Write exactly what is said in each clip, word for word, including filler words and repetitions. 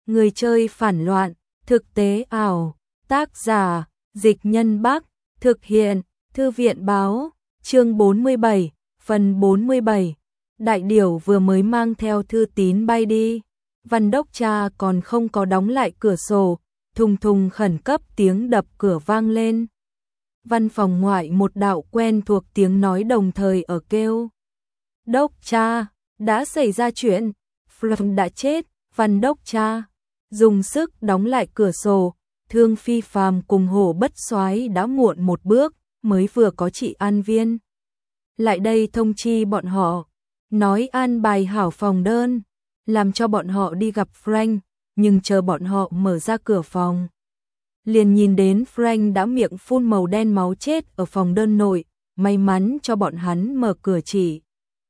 Người chơi phản loạn, thực tế ảo, tác giả, Dịch Nhân Bắc, thực hiện, Thư viện báo, chương bốn mươi bảy, phần bốn mươi bảy. Đại điểu vừa mới mang theo thư tín bay đi, Văn Đốc Cha còn không có đóng lại cửa sổ, thùng thùng khẩn cấp tiếng đập cửa vang lên. Văn phòng ngoại một đạo quen thuộc tiếng nói đồng thời ở kêu. Đốc Cha, đã xảy ra chuyện, Frank đã chết. Văn Đốc Cha dùng sức đóng lại cửa sổ, Thương Phi Phàm cùng Hổ Bất Soái đã muộn một bước, mới vừa có chị An Viên lại đây thông chi bọn họ, nói an bài hảo phòng đơn, làm cho bọn họ đi gặp Frank, nhưng chờ bọn họ mở ra cửa phòng, liền nhìn đến Frank đã miệng phun màu đen máu chết ở phòng đơn nội, may mắn cho bọn hắn mở cửa chỉ.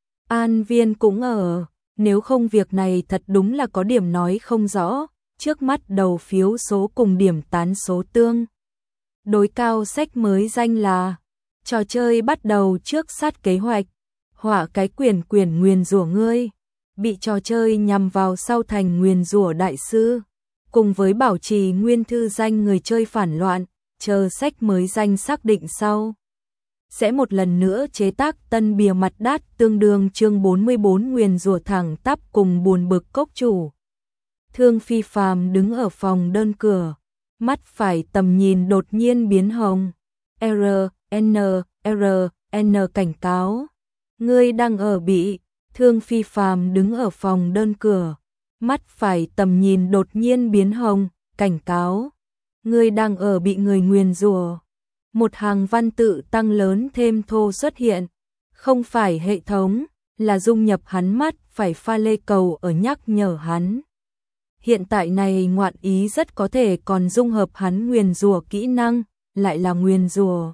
An Viên cũng ở, nếu không việc này thật đúng là có điểm nói không rõ, trước mắt đầu phiếu số cùng điểm tán số tương. Đối cao sách mới danh là trò chơi bắt đầu trước sát kế hoạch, họa cái quyền quyền nguyền rủa ngươi, bị trò chơi nhằm vào sau thành nguyền rủa đại sư, cùng với bảo trì nguyên thư danh người chơi phản loạn, chờ sách mới danh xác định sau. Sẽ một lần nữa chế tác tân bìa mặt đắt tương đương chương bốn mươi bốn nguyền rủa thẳng tắp cùng buồn bực cốc chủ. Thương Phi Phàm đứng ở phòng đơn cửa, mắt phải tầm nhìn đột nhiên biến hồng. R, N, R, N cảnh cáo. Ngươi đang ở bị. Thương Phi Phàm đứng ở phòng đơn cửa, mắt phải tầm nhìn đột nhiên biến hồng, cảnh cáo. Ngươi đang ở bị người nguyền rủa. Một hàng văn tự tăng lớn thêm thô xuất hiện, không phải hệ thống, là dung nhập hắn mắt phải pha lê cầu ở nhắc nhở hắn. Hiện tại này ngoạn ý rất có thể còn dung hợp hắn nguyền rủa kỹ năng, lại là nguyền rủa.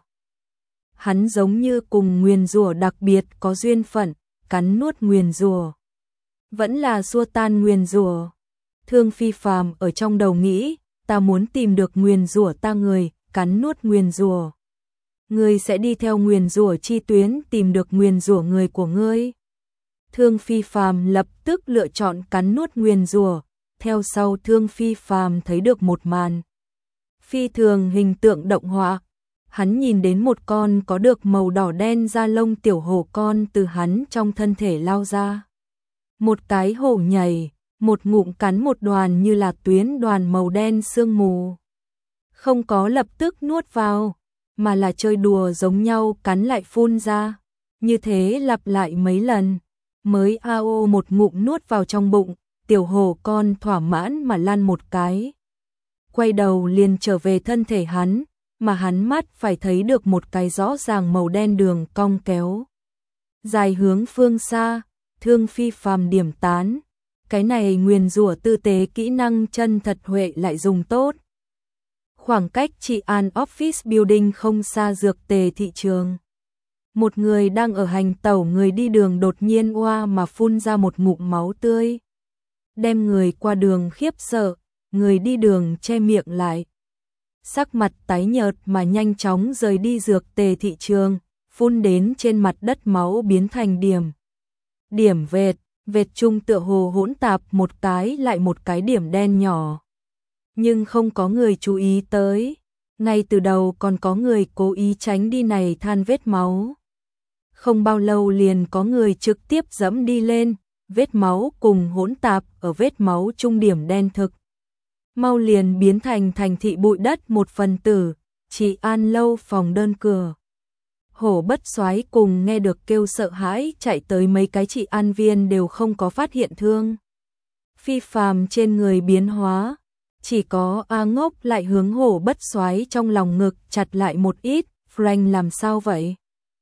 Hắn giống như cùng nguyền rủa đặc biệt có duyên phận, cắn nuốt nguyền rủa, vẫn là xua tan nguyền rủa. Thương Phi Phàm ở trong đầu nghĩ, ta muốn tìm được nguyền rủa ta người, cắn nuốt nguyền rủa. Ngươi sẽ đi theo nguyền rủa chi tuyến tìm được nguyền rủa người của ngươi. Thương Phi Phàm lập tức lựa chọn cắn nuốt nguyền rủa, theo sau Thương Phi Phàm thấy được một màn phi thường hình tượng động họa. Hắn nhìn đến một con có được màu đỏ đen da lông tiểu hổ con từ hắn trong thân thể lao ra. Một cái hổ nhảy, một ngụm cắn một đoàn như là tuyến đoàn màu đen sương mù. Không có lập tức nuốt vào, mà là chơi đùa giống nhau cắn lại phun ra. Như thế lặp lại mấy lần, mới ao một ngụm nuốt vào trong bụng, tiểu hổ con thỏa mãn mà lăn một cái. Quay đầu liền trở về thân thể hắn, mà hắn mắt phải thấy được một cái rõ ràng màu đen đường cong kéo dài hướng phương xa. Thương Phi Phàm điểm tán, cái này nguyền rủa tư tế kỹ năng chân thật huệ lại dùng tốt. Khoảng cách Trị An Office Building không xa dược tề thị trường. Một người đang ở hành tẩu người đi đường đột nhiên oa mà phun ra một ngụm máu tươi, đem người qua đường khiếp sợ, người đi đường che miệng lại. Sắc mặt tái nhợt mà nhanh chóng rời đi dược tề thị trường, phun đến trên mặt đất máu biến thành điểm. Điểm vệt, vệt trung tựa hồ hỗn tạp một cái lại một cái điểm đen nhỏ. Nhưng không có người chú ý tới, ngay từ đầu còn có người cố ý tránh đi này than vết máu. Không bao lâu liền có người trực tiếp dẫm đi lên, vết máu cùng hỗn tạp ở vết máu trung điểm đen thực. Mau liền biến thành thành thị bụi đất một phần tử, Trị An lâu phòng đơn cửa. Hổ Bất Soái cùng nghe được kêu sợ hãi chạy tới mấy cái Trị An viên đều không có phát hiện thương Phi Phàm trên người biến hóa, chỉ có A Ngốc lại hướng Hổ Bất Soái trong lòng ngực chặt lại một ít. Frank làm sao vậy?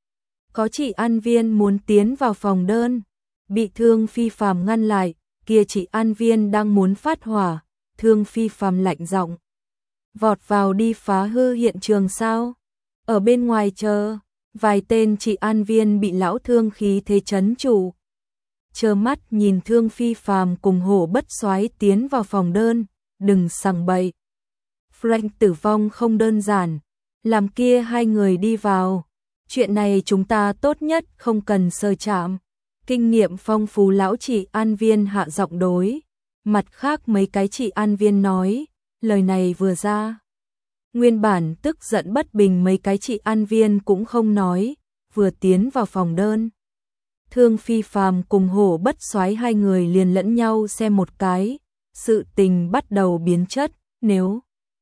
Có Trị An viên muốn tiến vào phòng đơn, bị Thương Phi Phàm ngăn lại, kia Trị An viên đang muốn phát hỏa. Thương Phi Phàm lạnh giọng, vọt vào đi phá hư hiện trường sao? Ở bên ngoài chờ. Vài tên Trị An viên bị lão Thương khí thế chấn trụ, trơ mắt nhìn Thương Phi Phàm cùng Hổ Bất Soái tiến vào phòng đơn. Đừng sằng bậy, Frank tử vong không đơn giản, làm kia hai người đi vào, chuyện này chúng ta tốt nhất không cần sơ chạm. Kinh nghiệm phong phú lão Trị An viên hạ giọng đối Mặt khác mấy cái trị an viên nói, lời này vừa ra. Nguyên bản tức giận bất bình mấy cái trị an viên cũng không nói, vừa tiến vào phòng đơn. Thương Phi Phàm cùng Hổ Bất Soái hai người liền lẫn nhau xem một cái, sự tình bắt đầu biến chất, nếu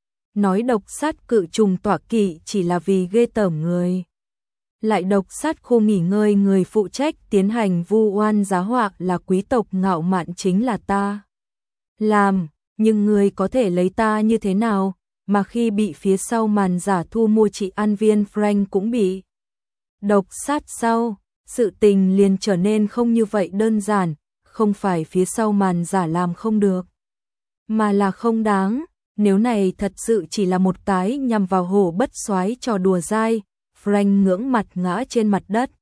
nói độc sát cự trùng tọa kỵ chỉ là vì ghê tởm người. Lại độc sát khu nghỉ ngơi người phụ trách tiến hành vu oan giá họa là quý tộc ngạo mạn chính là ta. Làm, nhưng người có thể lấy ta như thế nào, mà khi bị phía sau màn giả thu mua trị an viên Frank cũng bị độc sát sau, sự tình liền trở nên không như vậy đơn giản, không phải phía sau màn giả làm không được, mà là không đáng, nếu này thật sự chỉ là một cái nhằm vào Hổ Bất Soái trò đùa dai, Frank ngưỡng mặt ngã trên mặt đất.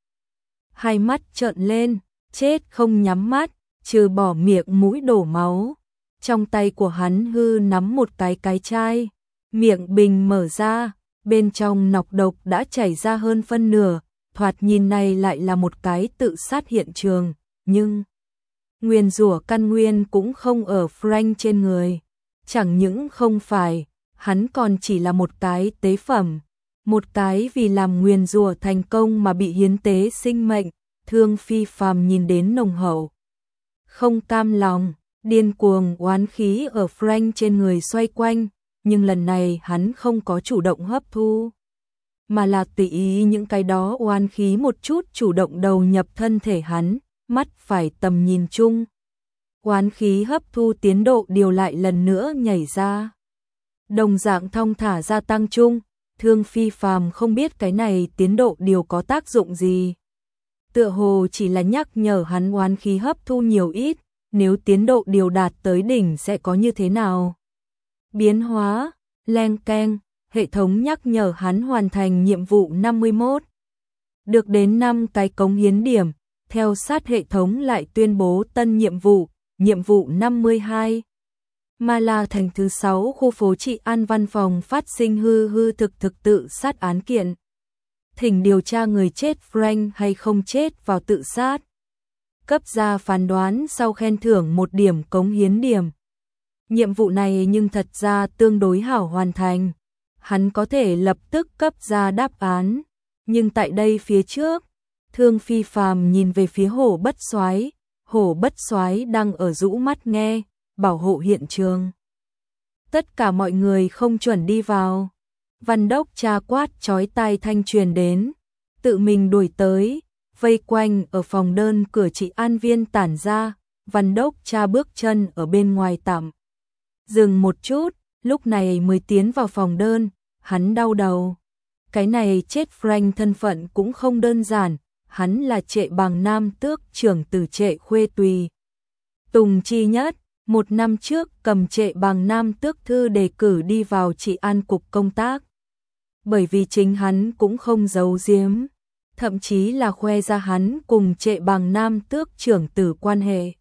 Hai mắt trợn lên, chết không nhắm mắt, trừ bỏ miệng mũi đổ máu. Trong tay của hắn hư nắm một cái cái chai, miệng bình mở ra, bên trong nọc độc đã chảy ra hơn phân nửa, thoạt nhìn này lại là một cái tự sát hiện trường, nhưng nguyên rủa căn nguyên cũng không ở Frank trên người. Chẳng những không phải, hắn còn chỉ là một cái tế phẩm, một cái vì làm nguyền rủa thành công mà bị hiến tế sinh mệnh. Thương Phi Phàm nhìn đến nồng hậu, không cam lòng, điên cuồng oán khí ở Frank trên người xoay quanh, nhưng lần này hắn không có chủ động hấp thu, mà là tùy ý những cái đó oán khí một chút chủ động đầu nhập thân thể hắn, mắt phải tầm nhìn chung. Oán khí hấp thu tiến độ điều lại lần nữa nhảy ra. Đồng dạng thong thả gia tăng chung, Thương Phi Phàm không biết cái này tiến độ điều có tác dụng gì. Tựa hồ chỉ là nhắc nhở hắn oán khí hấp thu nhiều ít, nếu tiến độ điều đạt tới đỉnh sẽ có như thế nào. Biến hóa, leng keng, hệ thống nhắc nhở hắn hoàn thành nhiệm vụ năm mươi mốt. Được đến năm cái cống hiến điểm, theo sát hệ thống lại tuyên bố tân nhiệm vụ. Nhiệm vụ năm mươi hai. Ma La thành thứ sáu khu phố trị an văn phòng phát sinh hư hư thực thực tự sát án kiện. Thỉnh điều tra người chết Frank hay không chết vào tự sát. Cấp ra phán đoán sau khen thưởng một điểm cống hiến điểm. Nhiệm vụ này nhưng thật ra tương đối hảo hoàn thành. Hắn có thể lập tức cấp ra đáp án. Nhưng tại đây phía trước, Thương Phi Phàm nhìn về phía Hổ Bất Soái. Hổ Bất Soái đang ở rũ mắt nghe, bảo hộ hiện trường. Tất cả mọi người không chuẩn đi vào. Văn đốc cha quát chói tai thanh truyền đến, tự mình đuổi tới, vây quanh ở phòng đơn cửa trị an viên tản ra. Văn đốc cha bước chân ở bên ngoài tạm dừng một chút, lúc này mới tiến vào phòng đơn, hắn đau đầu. Cái này chết Frank thân phận cũng không đơn giản. Hắn là Trệ Bàng Nam Tước trưởng tử Trệ Khuê Tùy Tùng chi nhất, một năm trước cầm Trệ Bàng Nam Tước thư đề cử đi vào trị an cục công tác. Bởi vì chính hắn cũng không giấu giếm, thậm chí là khoe ra hắn cùng Trệ Bàng Nam Tước trưởng tử quan hệ.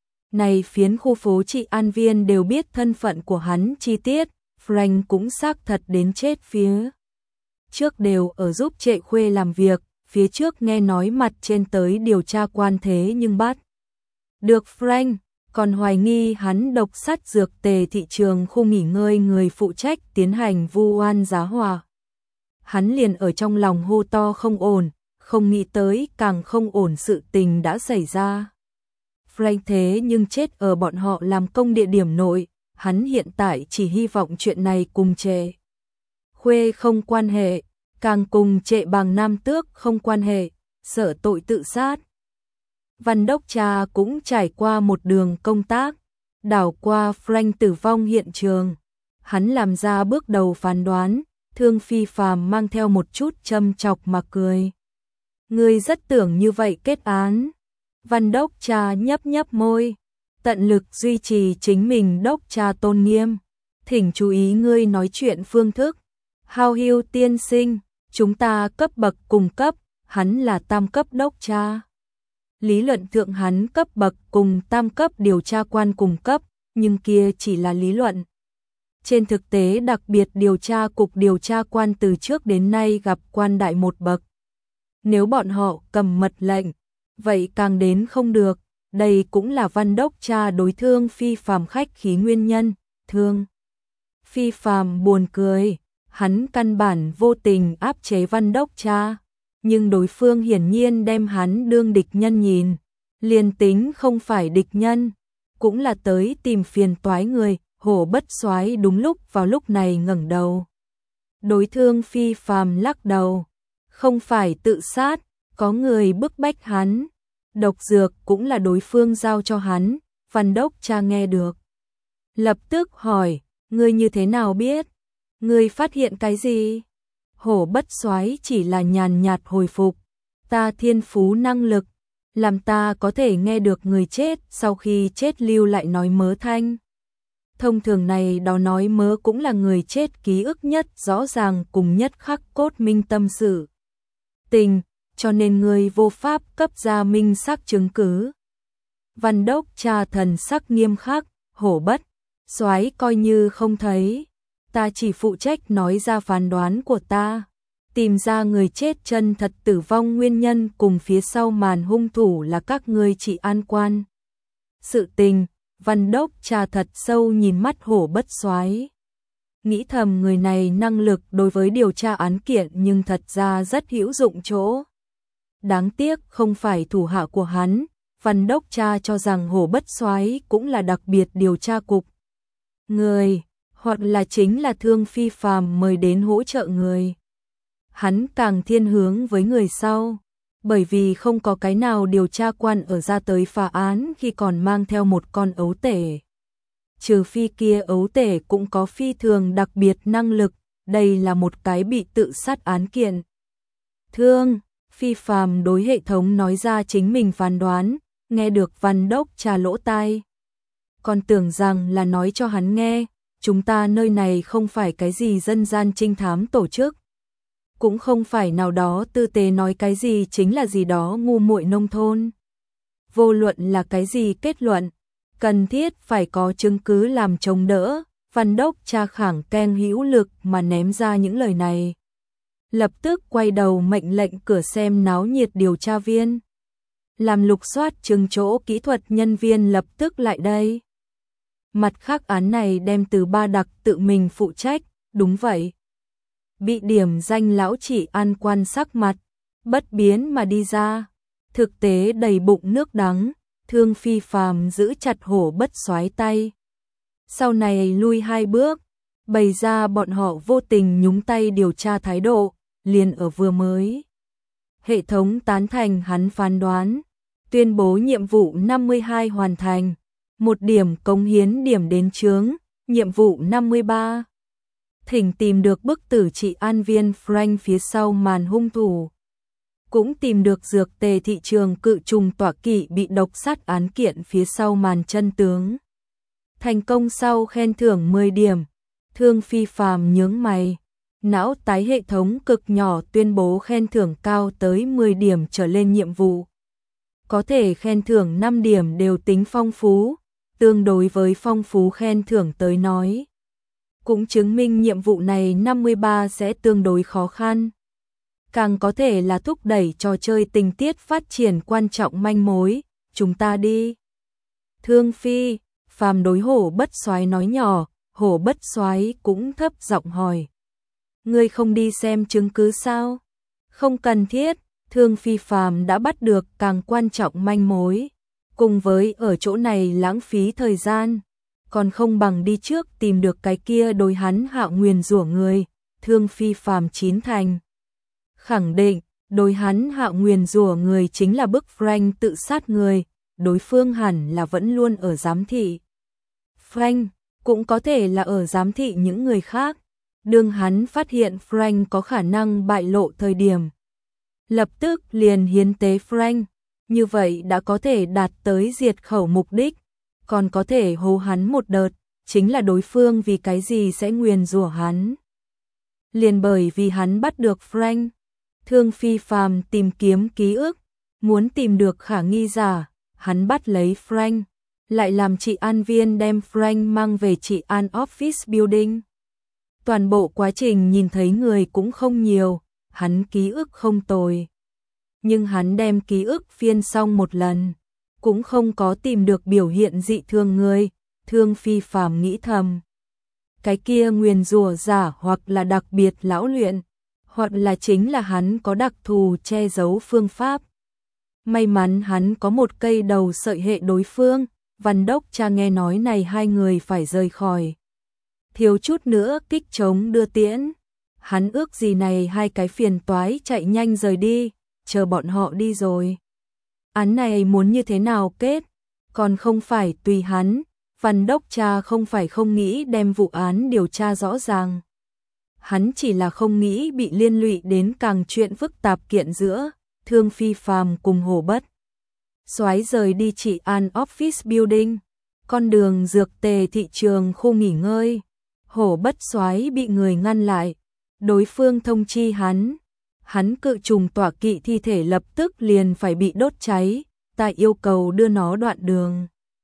Này phiến khu phố trị an viên đều biết thân phận của hắn chi tiết, Frank cũng xác thật đến chết phía trước đều ở giúp Trệ Khuê làm việc. Phía trước nghe nói mặt trên tới điều tra quan thế nhưng bắt được Frank, còn hoài nghi hắn độc sát dược tề thị trường khu nghỉ ngơi người phụ trách tiến hành vu oan giá họa. Hắn liền ở trong lòng hô to không ổn, không nghĩ tới càng không ổn sự tình đã xảy ra. Frank thế nhưng chết ở bọn họ làm công địa điểm nội, hắn hiện tại chỉ hy vọng chuyện này cùng Trệ Khuê không quan hệ. Càng cùng Trệ Bàng Nam Tước không quan hệ, sợ tội tự sát. Văn đốc cha cũng trải qua một đường công tác, đảo qua Frank tử vong hiện trường. Hắn làm ra bước đầu phán đoán, Thương Phi Phàm mang theo một chút châm chọc mà cười. Ngươi rất tưởng như vậy kết án. Văn đốc cha nhấp nhấp môi, tận lực duy trì chính mình đốc cha tôn nghiêm. Thỉnh chú ý ngươi nói chuyện phương thức. Hào Hưu tiên sinh. Chúng ta cấp bậc cùng cấp, hắn là tam cấp đốc cha. Lý luận thượng hắn cấp bậc cùng tam cấp điều tra quan cùng cấp, nhưng kia chỉ là lý luận. Trên thực tế đặc biệt điều tra cục điều tra quan từ trước đến nay gặp quan đại một bậc. Nếu bọn họ cầm mật lệnh, vậy càng đến không được. đây cũng là Văn Đốc cha đối Thương Phi Phàm khách khí nguyên nhân. Thương Phi Phàm buồn cười, hắn căn bản vô tình áp chế Văn Đốc cha, nhưng đối phương hiển nhiên đem hắn đương địch nhân nhìn, liền tính không phải địch nhân, cũng là tới tìm phiền toái người. Hổ Bất Soái đúng lúc vào lúc này ngẩng đầu. Đối Thương Phi Phàm lắc đầu, không phải tự sát, có người bức bách hắn, độc dược cũng là đối phương giao cho hắn. Văn Đốc cha nghe được, lập tức hỏi, ngươi như thế nào biết? Ngươi phát hiện cái gì? Hổ Bất Soái chỉ là nhàn nhạt hồi phục, ta thiên phú năng lực, làm ta có thể nghe được người chết sau khi chết lưu lại nói mớ thanh. Thông thường này đó nói mớ cũng là người chết ký ức nhất rõ ràng cùng nhất khắc cốt minh tâm sự tình, cho nên người vô pháp cấp ra minh xác chứng cứ. Văn Đốc cha thần sắc nghiêm khắc, Hổ Bất Soái coi như không thấy, ta chỉ phụ trách nói ra phán đoán của ta, tìm ra người chết chân thật tử vong nguyên nhân cùng phía sau màn hung thủ là các ngươi chỉ an quan. Sự tình, Văn Đốc cha thật sâu nhìn mắt Hổ Bất Soái, nghĩ thầm người này năng lực đối với điều tra án kiện nhưng thật ra rất hữu dụng chỗ. Đáng tiếc không phải thủ hạ của hắn, Văn Đốc cha cho rằng Hổ Bất Soái cũng là đặc biệt điều tra cục người, hoặc là chính là Thương Phi Phàm mời đến hỗ trợ người. Hắn càng thiên hướng với người sau, bởi vì không có cái nào điều tra quan ở ra tới phá án khi còn mang theo một con ấu tể. Trừ phi kia ấu tể cũng có phi thường đặc biệt năng lực, đây là một cái bị tự sát án kiện. Thương Phi Phàm đối hệ thống nói ra chính mình phán đoán, nghe được Văn Đốc cha lỗ tai. Còn tưởng rằng là nói cho hắn nghe, chúng ta nơi này không phải cái gì dân gian trinh thám tổ chức, cũng không phải nào đó tư tế nói cái gì chính là gì đó ngu muội nông thôn. Vô luận là cái gì kết luận, cần thiết phải có chứng cứ làm chống đỡ. Văn Đốc cha khẳng keng hữu lực mà ném ra những lời này. Lập tức quay đầu mệnh lệnh cửa xem náo nhiệt điều tra viên. Làm lục soát chứng chỗ kỹ thuật nhân viên lập tức lại đây. Mặt khác án này đem từ Ba Đặc tự mình phụ trách, đúng vậy. Bị điểm danh lão chỉ an quan sắc mặt, bất biến mà đi ra. Thực tế đầy bụng nước đắng, Thương Phi Phàm giữ chặt Hổ Bất Soái tay. Sau này lui hai bước, bày ra bọn họ vô tình nhúng tay điều tra thái độ, liền ở vừa mới. Hệ thống tán thành hắn phán đoán, tuyên bố nhiệm vụ năm mươi hai hoàn thành, một điểm cống hiến điểm đến chướng, nhiệm vụ năm mươi ba. Thỉnh tìm được bức tử trị an viên Frank phía sau màn hung thủ. Cũng tìm được dược tề thị trường cự trùng tọa kỵ bị độc sát án kiện phía sau màn chân tướng. Thành công sau khen thưởng mười điểm. Thương Phi Phàm nhướng mày, não tái hệ thống cực nhỏ tuyên bố khen thưởng cao tới mười điểm trở lên nhiệm vụ. Có thể khen thưởng năm điểm đều tính phong phú, tương đối với phong phú khen thưởng tới nói. Cũng chứng minh nhiệm vụ này năm mươi ba sẽ tương đối khó khăn. Càng có thể là thúc đẩy trò chơi tình tiết phát triển quan trọng manh mối, chúng ta đi. Thương Phi Phàm đối Hổ Bất Soái nói nhỏ, Hổ Bất Soái cũng thấp giọng hỏi. Ngươi không đi xem chứng cứ sao? Không cần thiết, Thương Phi Phàm đã bắt được càng quan trọng manh mối. Cùng với ở chỗ này lãng phí thời gian, còn không bằng đi trước tìm được cái kia đối hắn hạo nguyền rủa người. Thương Phi Phàm chín thành khẳng định, đối hắn hạo nguyền rủa người chính là bức Frank tự sát người, đối phương hẳn là vẫn luôn ở giám thị. Frank cũng có thể là ở giám thị những người khác. Đương hắn phát hiện Frank có khả năng bại lộ thời điểm, lập tức liền hiến tế Frank, như vậy đã có thể đạt tới diệt khẩu mục đích, còn có thể hô hắn một đợt, chính là đối phương vì cái gì sẽ nguyền rủa hắn. Liền bởi vì hắn bắt được Frank. Thương Phi Phàm tìm kiếm ký ức, muốn tìm được khả nghi giả, hắn bắt lấy Frank, lại làm trị an viên đem Frank mang về trị an office building. Toàn bộ quá trình nhìn thấy người cũng không nhiều, hắn ký ức không tồi. Nhưng hắn đem ký ức phiên xong một lần, cũng không có tìm được biểu hiện dị thường người, Thương Phi Phàm nghĩ thầm. Cái kia nguyền rủa giả hoặc là đặc biệt lão luyện, hoặc là chính là hắn có đặc thù che giấu phương pháp. May mắn hắn có một cây đầu sợi hệ đối phương, Văn Đốc cha nghe nói này hai người phải rời khỏi. Thiếu chút nữa kích chống đưa tiễn. Hắn ước gì này hai cái phiền toái chạy nhanh rời đi, chờ bọn họ đi rồi. Án này muốn như thế nào kết, còn không phải tùy hắn, Văn Đốc cha không phải không nghĩ đem vụ án điều tra rõ ràng. Hắn chỉ là không nghĩ bị liên lụy đến càng chuyện phức tạp kiện giữa Thương Phi Phàm cùng Hổ Bất Soái rời đi Trị An Office Building, con đường dược tề thị trường khu nghỉ ngơi. Hổ Bất Soái bị người ngăn lại, đối phương thông chi hắn, hắn cự trùng tọa kỵ thi thể lập tức liền phải bị đốt cháy, ta yêu cầu đưa nó đoạn đường.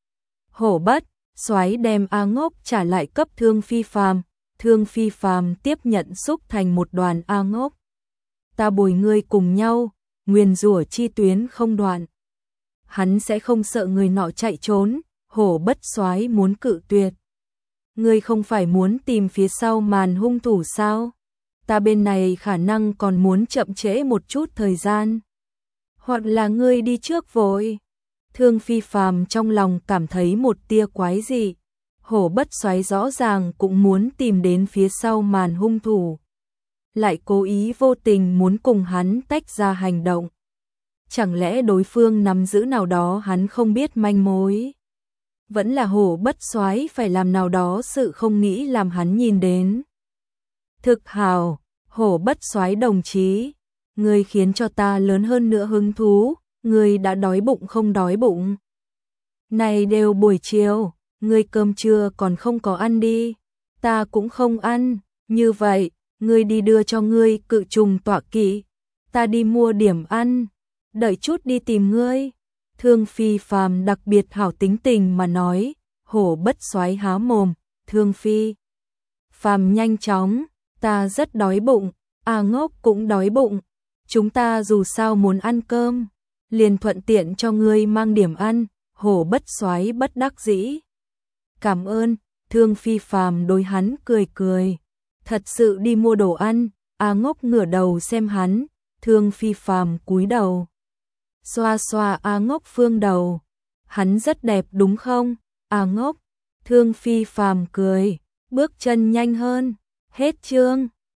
Hổ Bất Soái đem A Ngốc trả lại cấp Thương Phi Phàm, Thương Phi Phàm tiếp nhận xúc thành một đoàn A Ngốc. Ta bồi ngươi cùng nhau, nguyền rủa chi tuyến không đoạn. Hắn sẽ không sợ người nọ chạy trốn, Hổ Bất Soái muốn cự tuyệt. Ngươi không phải muốn tìm phía sau màn hung thủ sao? Ta bên này khả năng còn muốn chậm trễ một chút thời gian. Hoặc là ngươi đi trước vội. Thương Phi Phàm trong lòng cảm thấy một tia quái dị. Hổ Bất Soái rõ ràng cũng muốn tìm đến phía sau màn hung thủ, lại cố ý vô tình muốn cùng hắn tách ra hành động. Chẳng lẽ đối phương nắm giữ nào đó hắn không biết manh mối? Vẫn là Hổ Bất Soái phải làm nào đó sự không nghĩ làm hắn nhìn đến. Thực hào, Hổ Bất Soái đồng chí, ngươi khiến cho ta lớn hơn nữa hứng thú, ngươi đã đói bụng không đói bụng? Này đều buổi chiều, ngươi cơm trưa còn không có ăn đi, ta cũng không ăn, như vậy, ngươi đi đưa cho ngươi cự trùng tọa kỵ, ta đi mua điểm ăn, đợi chút đi tìm ngươi. Thương Phi Phàm đặc biệt hảo tính tình mà nói. Hổ Bất Soái há mồm, Thương Phi Phàm nhanh chóng, ta rất đói bụng, A Ngốc cũng đói bụng, chúng ta dù sao muốn ăn cơm, liền thuận tiện cho ngươi mang điểm ăn. Hổ Bất Soái bất đắc dĩ. Cảm ơn, Thương Phi Phàm đối hắn cười cười. Thật sự đi mua đồ ăn, A Ngốc ngửa đầu xem hắn, Thương Phi Phàm cúi đầu. Xoa xoa A Ngốc phương đầu. Hắn rất đẹp đúng không? A Ngốc. Thương Phi Phàm cười, bước chân nhanh hơn. Hết chương.